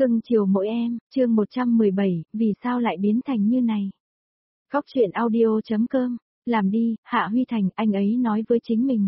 Cưng chiều mỗi em, chương 117, vì sao lại biến thành như này? Góc truyện audio.com, làm đi, Hạ Huy Thành, anh ấy nói với chính mình.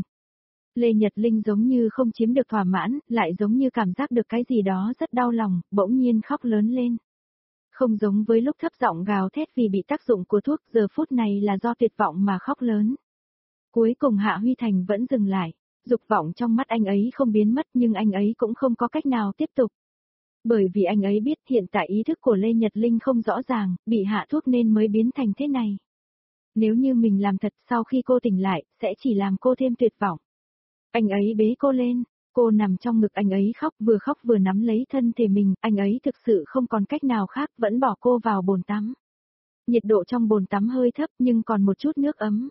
Lê Nhật Linh giống như không chiếm được thỏa mãn, lại giống như cảm giác được cái gì đó rất đau lòng, bỗng nhiên khóc lớn lên. Không giống với lúc thấp giọng gào thét vì bị tác dụng của thuốc, giờ phút này là do tuyệt vọng mà khóc lớn. Cuối cùng Hạ Huy Thành vẫn dừng lại, dục vọng trong mắt anh ấy không biến mất nhưng anh ấy cũng không có cách nào tiếp tục. Bởi vì anh ấy biết hiện tại ý thức của Lê Nhật Linh không rõ ràng, bị hạ thuốc nên mới biến thành thế này. Nếu như mình làm thật sau khi cô tỉnh lại, sẽ chỉ làm cô thêm tuyệt vọng. Anh ấy bế cô lên, cô nằm trong ngực anh ấy khóc vừa nắm lấy thân thể mình, anh ấy thực sự không còn cách nào khác vẫn bỏ cô vào bồn tắm. Nhiệt độ trong bồn tắm hơi thấp nhưng còn một chút nước ấm.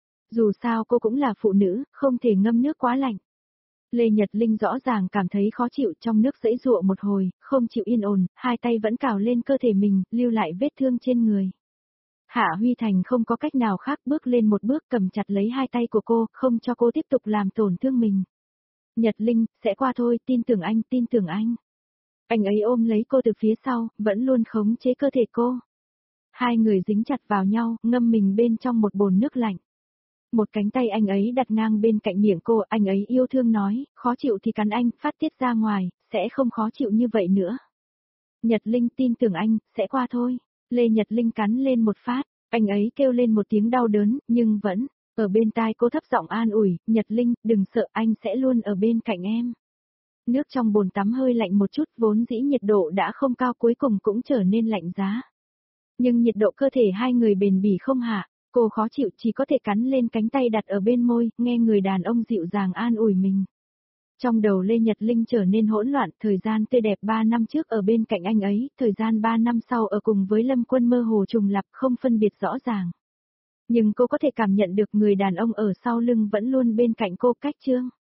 Dù sao cô cũng là phụ nữ, không thể ngâm nước quá lạnh. Lê Nhật Linh rõ ràng cảm thấy khó chịu trong nước giãy giụa một hồi, không chịu yên ổn, hai tay vẫn cào lên cơ thể mình, lưu lại vết thương trên người. Hạ Huy Thành không có cách nào khác bước lên một bước cầm chặt lấy hai tay của cô, không cho cô tiếp tục làm tổn thương mình. Nhật Linh, sẽ qua thôi, tin tưởng anh, tin tưởng anh. Anh ấy ôm lấy cô từ phía sau, vẫn luôn khống chế cơ thể cô. Hai người dính chặt vào nhau, ngâm mình bên trong một bồn nước lạnh. Một cánh tay anh ấy đặt ngang bên cạnh miệng cô, anh ấy yêu thương nói, khó chịu thì cắn anh, phát tiết ra ngoài, sẽ không khó chịu như vậy nữa. Nhật Linh tin tưởng anh, sẽ qua thôi. Lê Nhật Linh cắn lên một phát, anh ấy kêu lên một tiếng đau đớn, nhưng vẫn, ở bên tai cô thấp giọng an ủi, Nhật Linh, đừng sợ, anh sẽ luôn ở bên cạnh em. Nước trong bồn tắm hơi lạnh một chút, vốn dĩ nhiệt độ đã không cao cuối cùng cũng trở nên lạnh giá. Nhưng nhiệt độ cơ thể hai người bền bỉ không hạ. Cô khó chịu chỉ có thể cắn lên cánh tay đặt ở bên môi, nghe người đàn ông dịu dàng an ủi mình. Trong đầu Lê Nhật Linh trở nên hỗn loạn, thời gian tươi đẹp 3 năm trước ở bên cạnh anh ấy, thời gian 3 năm sau ở cùng với Lâm Quân mơ hồ trùng lặp không phân biệt rõ ràng. Nhưng cô có thể cảm nhận được người đàn ông ở sau lưng vẫn luôn bên cạnh cô cách chương.